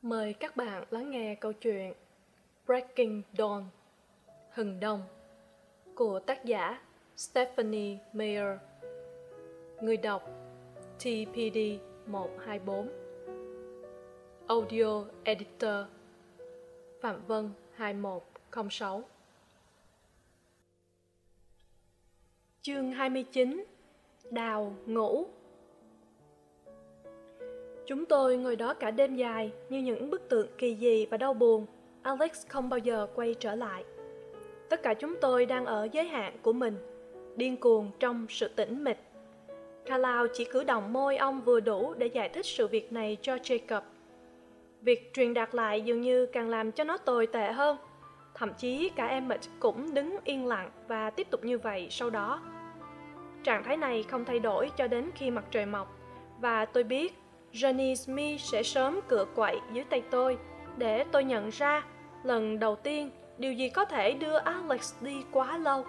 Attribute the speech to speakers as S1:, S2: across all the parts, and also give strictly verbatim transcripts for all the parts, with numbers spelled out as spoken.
S1: Mời các bạn lắng nghe câu chuyện Breaking Dawn, Hừng Đông của tác giả Stephanie Meyer. Người đọc T P D một hai bốn. Audio Editor Phạm Vân hai một không sáu. Chương hai mươi chín. Đào ngủ. Chúng tôi ngồi đó cả đêm dài như những bức tượng kỳ dị và đau buồn. Alex không bao giờ quay trở lại. Tất cả chúng tôi đang ở giới hạn của mình, điên cuồng trong sự tĩnh mịch. Carlisle chỉ cử động môi ông vừa đủ để giải thích sự việc này cho Jacob. Việc truyền đạt lại dường như càng làm cho nó tồi tệ hơn. Thậm chí cả Emmett cũng đứng yên lặng và tiếp tục như vậy sau đó. Trạng thái này không thay đổi cho đến khi mặt trời mọc, và tôi biết Johnny Smith sẽ sớm cựa quậy dưới tay tôi để tôi nhận ra lần đầu tiên điều gì có thể đưa Alex đi quá lâu.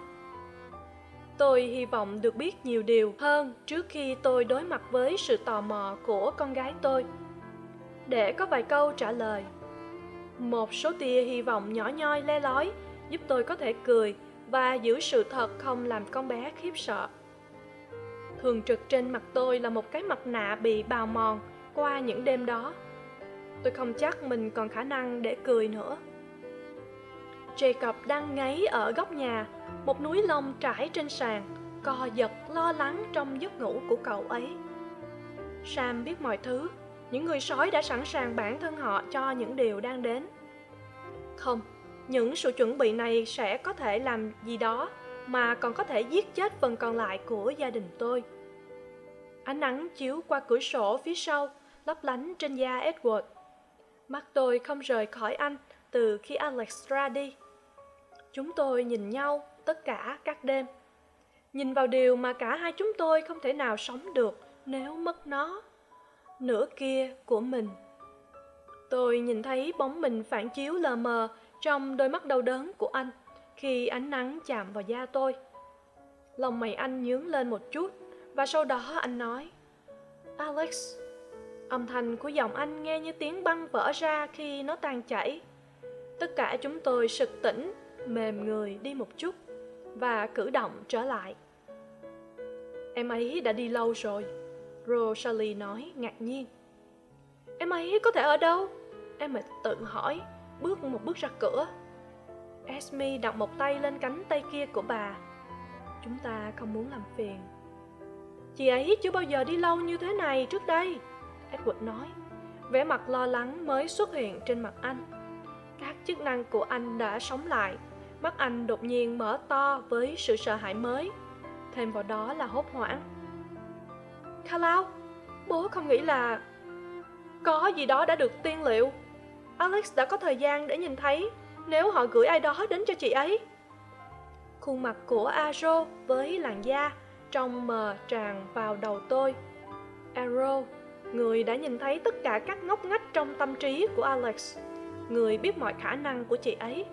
S1: Tôi hy vọng được biết nhiều điều hơn trước khi tôi đối mặt với sự tò mò của con gái tôi, để có vài câu trả lời. Một số tia hy vọng nhỏ nhoi le lói giúp tôi có thể cười và giữ sự thật không làm con bé khiếp sợ. Thường trực trên mặt tôi là một cái mặt nạ bị bào mòn qua những đêm đó. Tôi không chắc mình còn khả năng để cười nữa. Jacob đang ngáy ở góc nhà, một núi lông trải trên sàn, co giật lo lắng trong giấc ngủ của cậu ấy. Sam biết mọi thứ. Những người sói đã sẵn sàng bản thân họ cho những điều đang đến. Không, những sự chuẩn bị này sẽ có thể làm gì đó mà còn có thể giết chết phần còn lại của gia đình tôi. Ánh nắng chiếu qua cửa sổ phía sau, lấp lánh trên da Edward. Mắt tôi không rời khỏi anh từ khi Alex ra đi. Chúng tôi nhìn nhau tất cả các đêm, nhìn vào điều mà cả hai chúng tôi không thể nào sống được nếu mất nó, nửa kia của mình. Tôi nhìn thấy bóng mình phản chiếu lờ mờ trong đôi mắt đau đớn của anh khi ánh nắng chạm vào da tôi. Lòng mày anh nhướng lên một chút, và sau đó anh nói: Alex. Âm thanh của giọng anh nghe như tiếng băng vỡ ra khi nó tan chảy. Tất cả chúng tôi sực tỉnh, mềm người đi một chút và cử động trở lại. Em ấy đã đi lâu rồi, Rosalie nói ngạc nhiên. Em ấy có thể ở đâu? Emmett tự hỏi, bước một bước ra cửa. Esme đặt một tay lên cánh tay kia của bà. Chúng ta không muốn làm phiền. Chị ấy chưa bao giờ đi lâu như thế này trước đây, Edward nói. Vẻ mặt lo lắng mới xuất hiện trên mặt anh. Các chức năng của anh đã sống lại. Mắt anh đột nhiên mở to với sự sợ hãi mới. Thêm vào đó là hốt hoảng. Carlisle, bố không nghĩ là có gì đó đã được tiên liệu. Alex đã có thời gian để nhìn thấy nếu họ gửi ai đó đến cho chị ấy. Khuôn mặt của Arrow với làn da trong mờ tràn vào đầu tôi. Arrow, người đã nhìn thấy tất cả các ngóc ngách trong tâm trí của Alex, người biết mọi khả năng của chị ấy.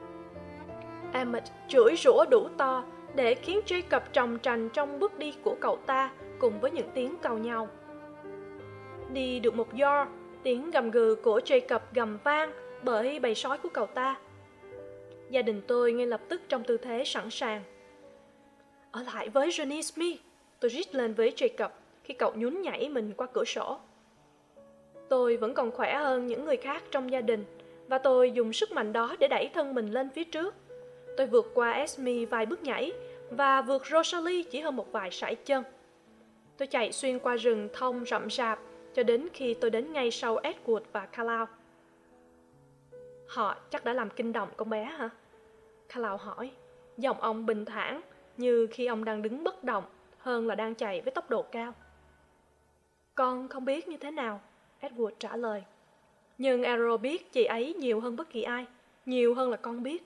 S1: Emmett chửi rủa đủ to để khiến Jacob tròng trành trong bước đi của cậu ta cùng với những tiếng càu nhau. Đi được một do, tiếng gầm gừ của Jacob gầm vang bởi bầy sói của cậu ta. Gia đình tôi ngay lập tức trong tư thế sẵn sàng. Ở lại với Johnny Smith, tôi rít lên với Jacob khi cậu nhún nhảy mình qua cửa sổ. Tôi vẫn còn khỏe hơn những người khác trong gia đình, và tôi dùng sức mạnh đó để đẩy thân mình lên phía trước. Tôi vượt qua Esme vài bước nhảy và vượt Rosalie chỉ hơn một vài sải chân. Tôi chạy xuyên qua rừng thông rậm rạp cho đến khi tôi đến ngay sau Edward và Carlisle. Họ chắc đã làm kinh động con bé hả? Carlisle hỏi, giọng ông bình thản như khi ông đang đứng bất động hơn là đang chạy với tốc độ cao. Con không biết như thế nào, Edward trả lời. Nhưng Arrow biết chị ấy nhiều hơn bất kỳ ai, nhiều hơn là con biết.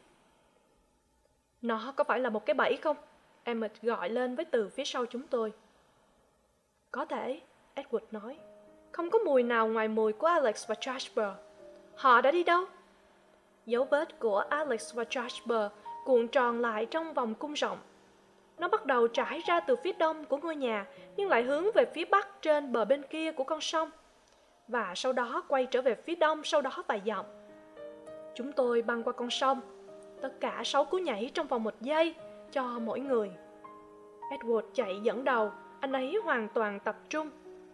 S1: Nó có phải là một cái bẫy không? Emmett gọi lên với từ phía sau chúng tôi. Có thể, Edward nói. Không có mùi nào ngoài mùi của Alex và Jasper. Họ đã đi đâu? Dấu vết của Alex và Jasper cuộn tròn lại trong vòng cung rộng. Nó bắt đầu trải ra từ phía đông của ngôi nhà, nhưng lại hướng về phía bắc trên bờ bên kia của con sông. và sau đó quay trở về phía đông sau đó vài dặm. Chúng tôi băng qua con sông, tất cả sáu cú nhảy trong vòng một giây cho mỗi người. Edward chạy dẫn đầu, anh ấy hoàn toàn tập trung.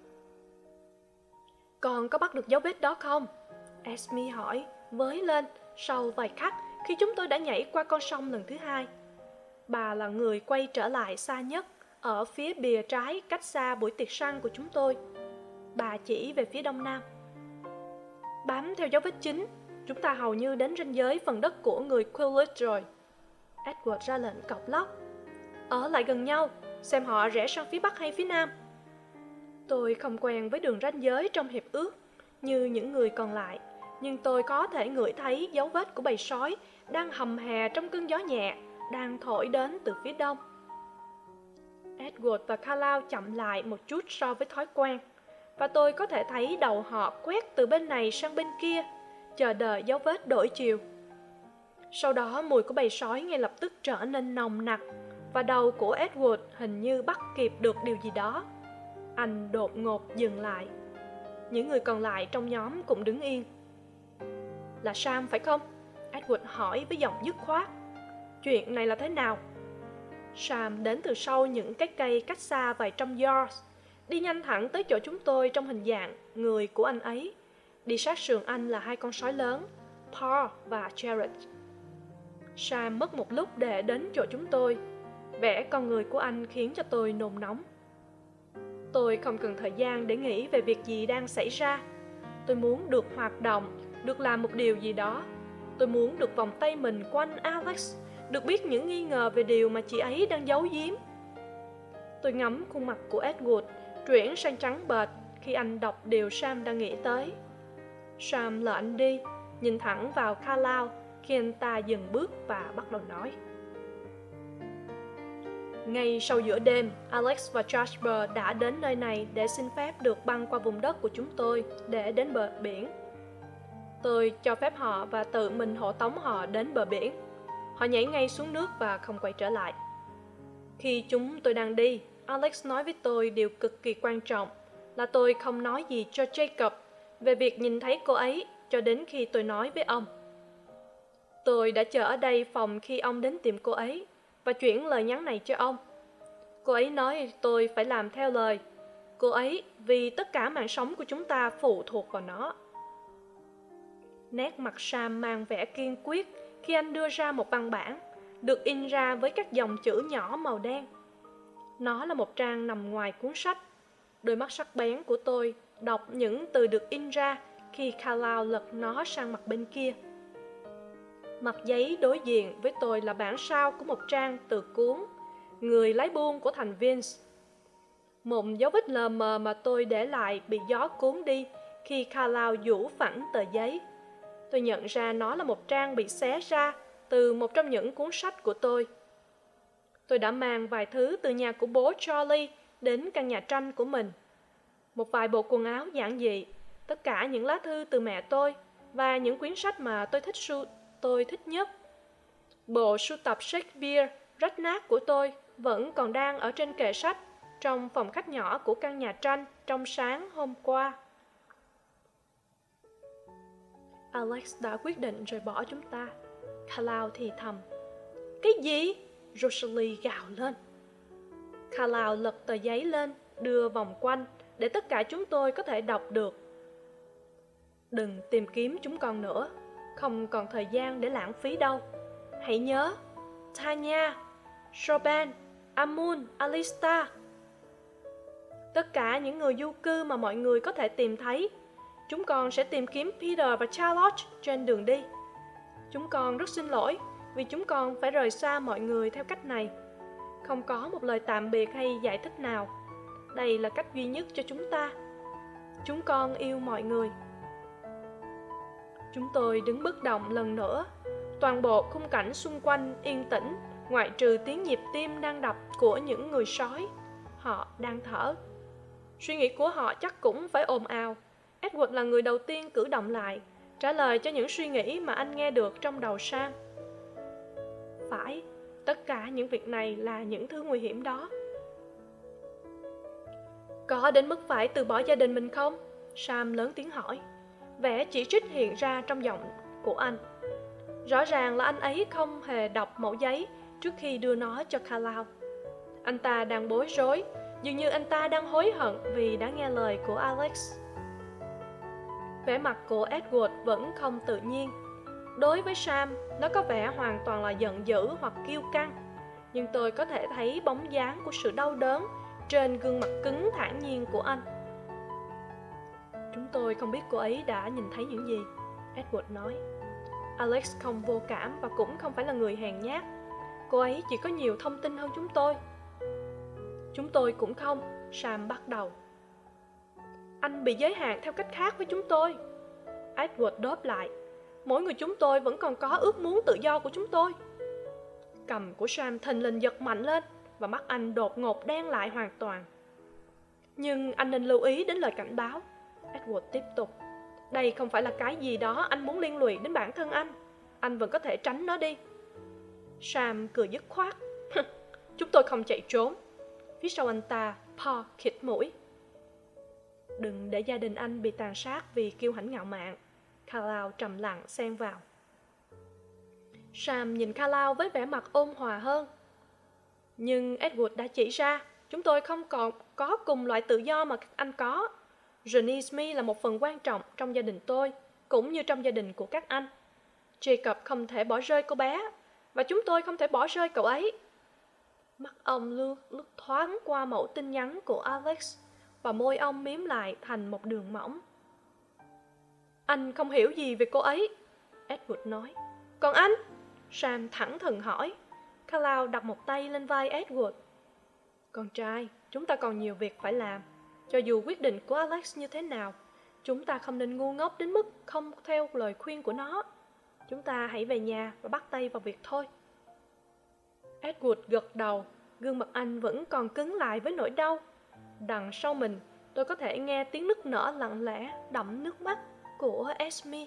S1: Con có bắt được dấu vết đó không? Esme hỏi, với lên sau vài khắc khi chúng tôi đã nhảy qua con sông lần thứ hai. Bà là người quay trở lại xa nhất, ở phía bìa trái cách xa buổi tiệc săn của chúng tôi. Bà chỉ về phía đông nam. Bám theo dấu vết chính, chúng ta hầu như đến ranh giới phần đất của người Quileute rồi. Edward ra lệnh cọc lóc. Ở lại gần nhau, xem họ rẽ sang phía bắc hay phía nam. Tôi không quen với đường ranh giới trong hiệp ước như những người còn lại, nhưng tôi có thể ngửi thấy dấu vết của bầy sói đang hầm hè trong cơn gió nhẹ, đang thổi đến từ phía đông. Edward và Carlisle chậm lại một chút so với thói quen, và tôi có thể thấy đầu họ quét từ bên này sang bên kia, chờ đợi dấu vết đổi chiều. Sau đó mùi của bầy sói ngay lập tức trở nên nồng nặc, và đầu của Edward hình như bắt kịp được điều gì đó. Anh đột ngột dừng lại. Những người còn lại trong nhóm cũng đứng yên. Là Sam phải không? Edward hỏi với giọng dứt khoát. Chuyện này là thế nào? Sam đến từ sau những cái cây cách xa vài trăm yards, đi nhanh thẳng tới chỗ chúng tôi trong hình dạng người của anh ấy. Đi sát sườn anh là hai con sói lớn, Paul và Jared. Sam mất một lúc để đến chỗ chúng tôi. Vẻ con người của anh khiến cho tôi nôn nóng. Tôi không cần thời gian để nghĩ về việc gì đang xảy ra. Tôi muốn được hoạt động, được làm một điều gì đó. Tôi muốn được vòng tay mình quanh Alex, được biết những nghi ngờ về điều mà chị ấy đang giấu giếm. Tôi ngắm khuôn mặt của Edward chuyển sang trắng bệch khi anh đọc điều Sam đang nghĩ tới. Sam lờ anh đi, nhìn thẳng vào Carlisle khi anh ta dừng bước và bắt đầu nói. Ngay sau giữa đêm, Alex và Jasper đã đến nơi này để xin phép được băng qua vùng đất của chúng tôi để đến bờ biển. Tôi cho phép họ và tự mình hộ tống họ đến bờ biển. Họ nhảy ngay xuống nước và không quay trở lại. Khi chúng tôi đang đi, Alex nói với tôi điều cực kỳ quan trọng là tôi không nói gì cho Jacob về việc nhìn thấy cô ấy cho đến khi tôi nói với ông. Tôi đã chờ ở đây phòng khi ông đến tìm cô ấy và chuyển lời nhắn này cho ông. Cô ấy nói tôi phải làm theo lời cô ấy vì tất cả mạng sống của chúng ta phụ thuộc vào nó. Nét mặt Sam mang vẻ kiên quyết khi anh đưa ra một văn bản được in ra với các dòng chữ nhỏ màu đen. Nó là một trang nằm ngoài cuốn sách. Đôi mắt sắc bén của tôi đọc những từ được in ra khi Carlisle lật nó sang mặt bên kia. Mặt giấy đối diện với tôi là bản sao của một trang từ cuốn Người lái buôn của thành Vince. Một dấu vết lờ mờ mà tôi để lại bị gió cuốn đi khi Carlisle vũ phẳng tờ giấy. Tôi nhận ra nó là một trang bị xé ra từ một trong những cuốn sách của tôi. Tôi đã mang vài thứ từ nhà của bố Charlie đến căn nhà tranh của mình. Một vài bộ quần áo giản dị, tất cả những lá thư từ mẹ tôi và những quyển sách mà tôi thích su tôi thích nhất. Bộ sưu tập Shakespeare rách nát của tôi vẫn còn đang ở trên kệ sách trong phòng khách nhỏ của căn nhà tranh trong sáng hôm qua. Alex đã quyết định rời bỏ chúng ta. Carlisle thì thầm. Cái gì? Rosalie gào lên. Carlisle lật tờ giấy lên, đưa vòng quanh để tất cả chúng tôi có thể đọc được. Đừng tìm kiếm chúng con nữa, không còn thời gian để lãng phí đâu. Hãy nhớ, Tanya, Chopin, Amun, Alista, tất cả những người du cư mà mọi người có thể tìm thấy. Chúng con sẽ tìm kiếm Peter và Charlotte trên đường đi. Chúng con rất xin lỗi vì chúng con phải rời xa mọi người theo cách này. Không có một lời tạm biệt hay giải thích nào. Đây là cách duy nhất cho chúng ta. Chúng con yêu mọi người. Chúng tôi đứng bất động lần nữa. Toàn bộ khung cảnh xung quanh yên tĩnh, ngoại trừ tiếng nhịp tim đang đập của những người sói. Họ đang thở. Suy nghĩ của họ chắc cũng phải ồn ào. Edward là người đầu tiên cử động lại, trả lời cho những suy nghĩ mà anh nghe được trong đầu Sam. Phải, tất cả những việc này là những thứ nguy hiểm đó. Có đến mức phải từ bỏ gia đình mình không? Sam lớn tiếng hỏi. Vẻ chỉ trích hiện ra trong giọng của anh. Rõ ràng là anh ấy không hề đọc mẩu giấy trước khi đưa nó cho Carlisle. Anh ta đang bối rối, dường như anh ta đang hối hận vì đã nghe lời của Alex. Vẻ mặt của Edward vẫn không tự nhiên. Đối với Sam, nó có vẻ hoàn toàn là giận dữ hoặc kiêu căng, nhưng tôi có thể thấy bóng dáng của sự đau đớn trên gương mặt cứng thản nhiên của anh. Chúng tôi không biết cô ấy đã nhìn thấy những gì, Edward nói. Alex không vô cảm và cũng không phải là người hèn nhát. Cô ấy chỉ có nhiều thông tin hơn chúng tôi. Chúng tôi cũng không, Sam bắt đầu. Anh bị giới hạn theo cách khác với chúng tôi, Edward đáp lại. Mỗi người chúng tôi vẫn còn có ước muốn tự do của chúng tôi. Cầm của Sam thình lình giật mạnh lên và mắt anh đột ngột đen lại hoàn toàn. Nhưng anh nên lưu ý đến lời cảnh báo, Edward tiếp tục. Đây không phải là cái gì đó anh muốn liên lụy đến bản thân anh. Anh vẫn có thể tránh nó đi. Sam cười dứt khoát. Chúng tôi không chạy trốn. Phía sau anh ta, Paul khịt mũi. Đừng để gia đình anh bị tàn sát vì kiêu hãnh ngạo mạn, Carlisle trầm lặng xen vào. Sam nhìn Carlisle với vẻ mặt ôn hòa hơn. Nhưng Edward đã chỉ ra, chúng tôi không còn có cùng loại tự do mà các anh có. Johnny Smith là một phần quan trọng trong gia đình tôi, cũng như trong gia đình của các anh. Jacob không thể bỏ rơi cô bé, và chúng tôi không thể bỏ rơi cậu ấy. Mắt ông lướt, lướt thoáng qua mẫu tin nhắn của Alex, và môi ông mím lại thành một đường mỏng. Anh không hiểu gì về cô ấy, Edward nói. Còn anh? Sam thẳng thừng hỏi. Carlisle đặt một tay lên vai Edward. Con trai, chúng ta còn nhiều việc phải làm. Cho dù quyết định của Alex như thế nào, chúng ta không nên ngu ngốc đến mức không theo lời khuyên của nó. Chúng ta hãy về nhà và bắt tay vào việc thôi. Edward gật đầu, gương mặt anh vẫn còn cứng lại với nỗi đau. Đằng sau mình, tôi có thể nghe tiếng nức nở lặng lẽ, đẫm nước mắt của Esme.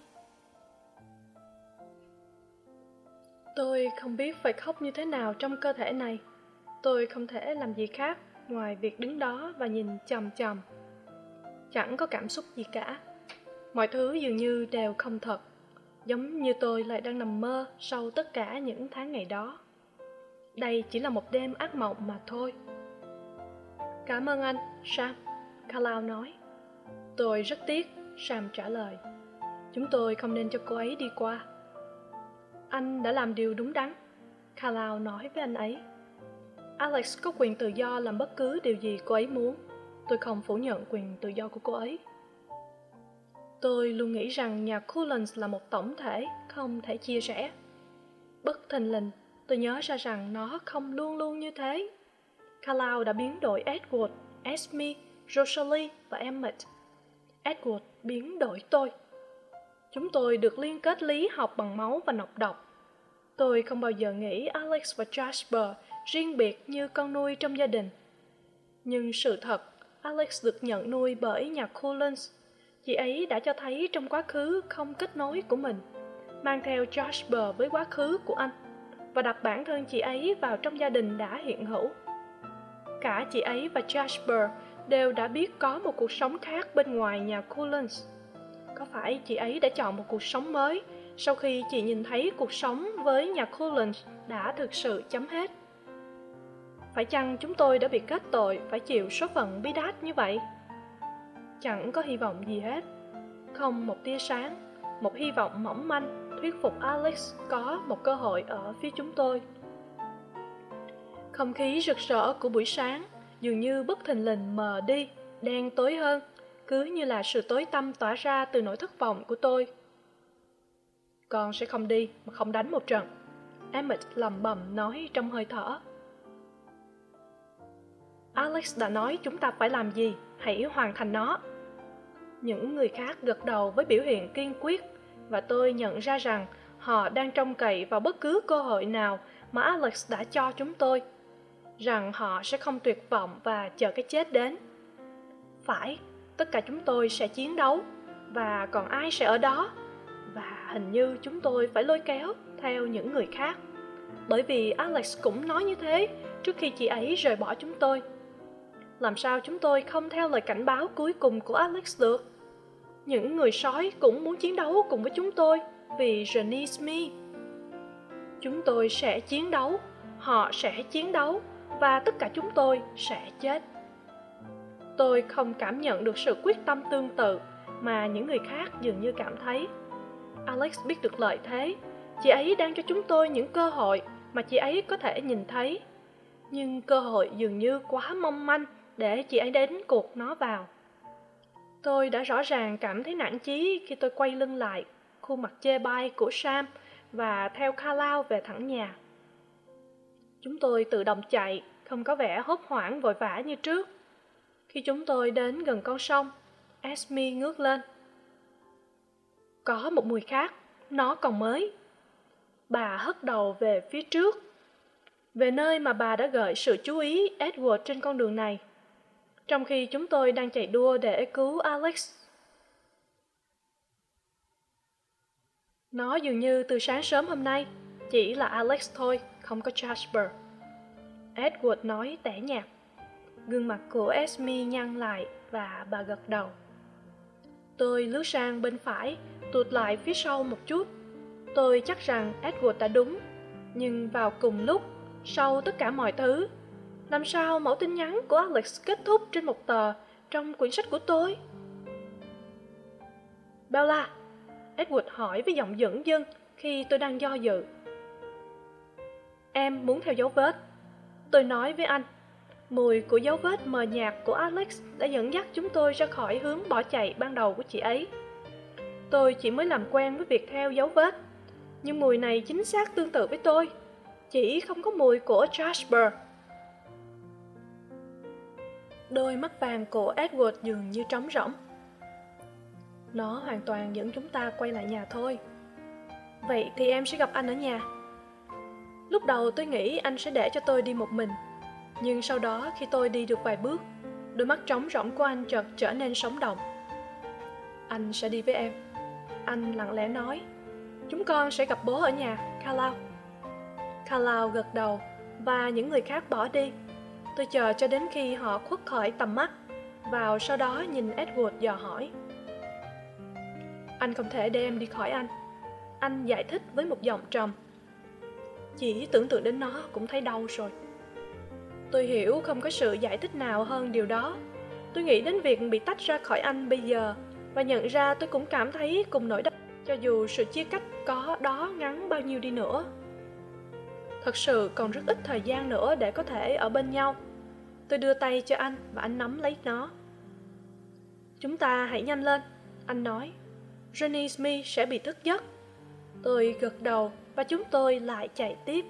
S1: Tôi không biết phải khóc như thế nào trong cơ thể này. Tôi không thể làm gì khác ngoài việc đứng đó và nhìn chằm chằm. Chẳng có cảm xúc gì cả. Mọi thứ dường như đều không thật, giống như tôi lại đang nằm mơ sau tất cả những tháng ngày đó. Đây chỉ là một đêm ác mộng mà thôi. Cảm ơn anh, Sam, Carlisle nói. Tôi rất tiếc, Sam trả lời. Chúng tôi không nên cho cô ấy đi qua. Anh đã làm điều đúng đắn, Carlisle nói với anh ấy. Alex có quyền tự do làm bất cứ điều gì cô ấy muốn. Tôi không phủ nhận quyền tự do của cô ấy. Tôi luôn nghĩ rằng nhà Cullens là một tổng thể, không thể chia rẽ. Bất thình lình, tôi nhớ ra rằng nó không luôn luôn như thế. Carlisle đã biến đổi Edward, Esme, Rosalie và Emmett. Edward biến đổi tôi. Chúng tôi được liên kết lý học bằng máu và nọc độc. Tôi không bao giờ nghĩ Alex và Jasper riêng biệt như con nuôi trong gia đình. Nhưng sự thật, Alex được nhận nuôi bởi nhà Cullens. Chị ấy đã cho thấy trong quá khứ không kết nối của mình, mang theo Jasper với quá khứ của anh, và đặt bản thân chị ấy vào trong gia đình đã hiện hữu. Cả chị ấy và Jasper đều đã biết có một cuộc sống khác bên ngoài nhà Cullens. Có phải chị ấy đã chọn một cuộc sống mới sau khi chị nhìn thấy cuộc sống với nhà Cullens đã thực sự chấm hết? Phải chăng chúng tôi đã bị kết tội phải chịu số phận bí đát như vậy? Chẳng có hy vọng gì hết. Không một tia sáng, một hy vọng mỏng manh thuyết phục Alex có một cơ hội ở phía chúng tôi. Không khí rực rỡ của buổi sáng dường như bất thình lình mờ đi, đen tối hơn, cứ như là sự tối tăm tỏa ra từ nỗi thất vọng của tôi. Con sẽ không đi mà không đánh một trận, Emmett lẩm bẩm nói trong hơi thở. Alex đã nói chúng ta phải làm gì, hãy hoàn thành nó. Những người khác gật đầu với biểu hiện kiên quyết, và tôi nhận ra rằng họ đang trông cậy vào bất cứ cơ hội nào mà Alex đã cho chúng tôi, rằng họ sẽ không tuyệt vọng và chờ cái chết đến. Phải, tất cả chúng tôi sẽ chiến đấu, và còn ai sẽ ở đó? Và hình như chúng tôi phải lôi kéo theo những người khác, bởi vì Alex cũng nói như thế trước khi chị ấy rời bỏ chúng tôi. Làm sao chúng tôi không theo lời cảnh báo cuối cùng của Alex được? Những người sói cũng muốn chiến đấu cùng với chúng tôi vì Johnny Smith. Chúng tôi sẽ chiến đấu, họ sẽ chiến đấu, và tất cả chúng tôi sẽ chết. Tôi không cảm nhận được sự quyết tâm tương tự mà những người khác dường như cảm thấy. Alex biết được lợi thế. Chị ấy đang cho chúng tôi những cơ hội mà chị ấy có thể nhìn thấy. Nhưng cơ hội dường như quá mong manh để chị ấy đến cuộc nó vào. Tôi đã rõ ràng cảm thấy nản chí khi tôi quay lưng lại khuôn mặt chê bai của Sam và theo Carlisle về thẳng nhà. Chúng tôi tự động chạy, không có vẻ hốt hoảng vội vã như trước. Khi chúng tôi đến gần con sông, Esme ngước lên. Có một mùi khác, nó còn mới. Bà hất đầu về phía trước, về nơi mà bà đã gợi sự chú ý Edward trên con đường này, trong khi chúng tôi đang chạy đua để cứu Alex. Nó dường như từ sáng sớm hôm nay, chỉ là Alex thôi, không có Jasper. Edward nói tẻ nhạt. Gương mặt của Esme nhăn lại và bà gật đầu. Tôi lướt sang bên phải, tụt lại phía sau một chút. Tôi chắc rằng Edward đã đúng, nhưng vào cùng lúc, sau tất cả mọi thứ, làm sao mẫu tin nhắn của Alex kết thúc trên một tờ trong quyển sách của tôi? Bella, Edward hỏi với giọng dửng dưng khi tôi đang do dự. Em muốn theo dấu vết. Tôi nói với anh. Mùi của dấu vết mờ nhạt của Alex đã dẫn dắt chúng tôi ra khỏi hướng bỏ chạy ban đầu của chị ấy. Tôi chỉ mới làm quen với việc theo dấu vết, nhưng mùi này chính xác tương tự với tôi, chỉ không có mùi của Jasper. Đôi mắt vàng của Edward dường như trống rỗng. Nó hoàn toàn dẫn chúng ta quay lại nhà thôi. Vậy thì em sẽ gặp anh ở nhà. Lúc đầu tôi nghĩ anh sẽ để cho tôi đi một mình, nhưng sau đó khi tôi đi được vài bước, đôi mắt trống rỗng của anh chợt trở nên sống động. Anh sẽ đi với em. Anh lặng lẽ nói. Chúng con sẽ gặp bố ở nhà, Carlisle. Carlisle gật đầu và những người khác bỏ đi. Tôi chờ cho đến khi họ khuất khỏi tầm mắt, vào sau đó nhìn Edward dò hỏi. Anh không thể để em đi khỏi anh. Anh giải thích với một giọng trầm. Chỉ tưởng tượng đến nó cũng thấy đau rồi. Tôi hiểu không có sự giải thích nào hơn điều đó. Tôi nghĩ đến việc bị tách ra khỏi anh bây giờ và nhận ra tôi cũng cảm thấy cùng nỗi đau, cho dù sự chia cách có đó ngắn bao nhiêu đi nữa. Thật sự còn rất ít thời gian nữa để có thể ở bên nhau. Tôi đưa tay cho anh và anh nắm lấy nó. Chúng ta hãy nhanh lên, anh nói. Johnny Smith sẽ bị thức giấc. Tôi gật đầu và chúng tôi lại chạy tiếp.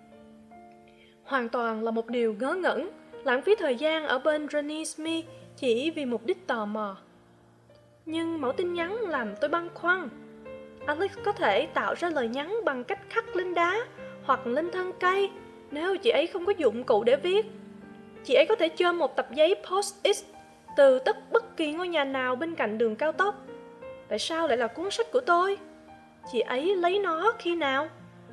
S1: Hoàn toàn là một điều ngớ ngẩn, lãng phí thời gian ở bên Johnny Smith chỉ vì mục đích tò mò. Nhưng mẫu tin nhắn làm tôi băn khoăn. Alex có thể tạo ra lời nhắn bằng cách khắc lên đá hoặc lên thân cây nếu chị ấy không có dụng cụ để viết. Chị ấy có thể chôm một tập giấy post-it từ tất bất kỳ ngôi nhà nào bên cạnh đường cao tốc. Tại sao lại là cuốn sách của tôi? Chị ấy lấy nó khi nào?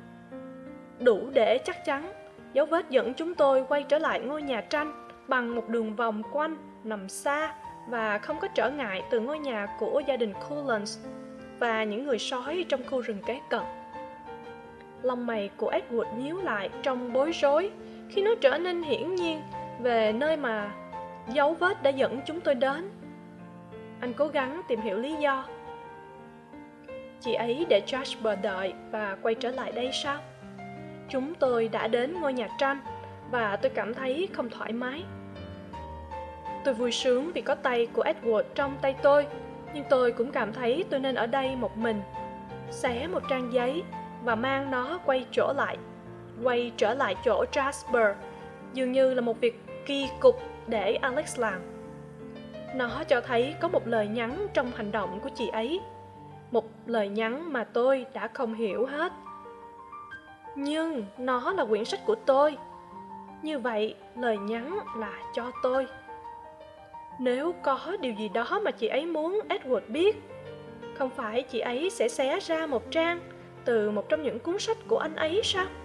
S1: Đủ để chắc chắn, dấu vết dẫn chúng tôi quay trở lại ngôi nhà tranh bằng một đường vòng quanh, nằm xa và không có trở ngại từ ngôi nhà của gia đình Collins và những người sói trong khu rừng kế cận. Lông mày của Edward nhíu lại trong bối rối khi nó trở nên hiển nhiên về nơi mà dấu vết đã dẫn chúng tôi đến. Anh cố gắng tìm hiểu lý do. Chị ấy để Jasper đợi và quay trở lại đây sao? Chúng tôi đã đến ngôi nhà tranh và tôi cảm thấy không thoải mái. Tôi vui sướng vì có tay của Edward trong tay tôi, nhưng tôi cũng cảm thấy tôi nên ở đây một mình, xé một trang giấy và mang nó quay trở lại, quay trở lại chỗ Jasper, dường như là một việc kỳ cục để Alex làm. Nó cho thấy có một lời nhắn trong hành động của chị ấy, một lời nhắn mà tôi đã không hiểu hết. Nhưng nó là quyển sách của tôi. Như vậy, lời nhắn là cho tôi. Nếu có điều gì đó mà chị ấy muốn Edward biết, không phải chị ấy sẽ xé ra một trang từ một trong những cuốn sách của anh ấy sao?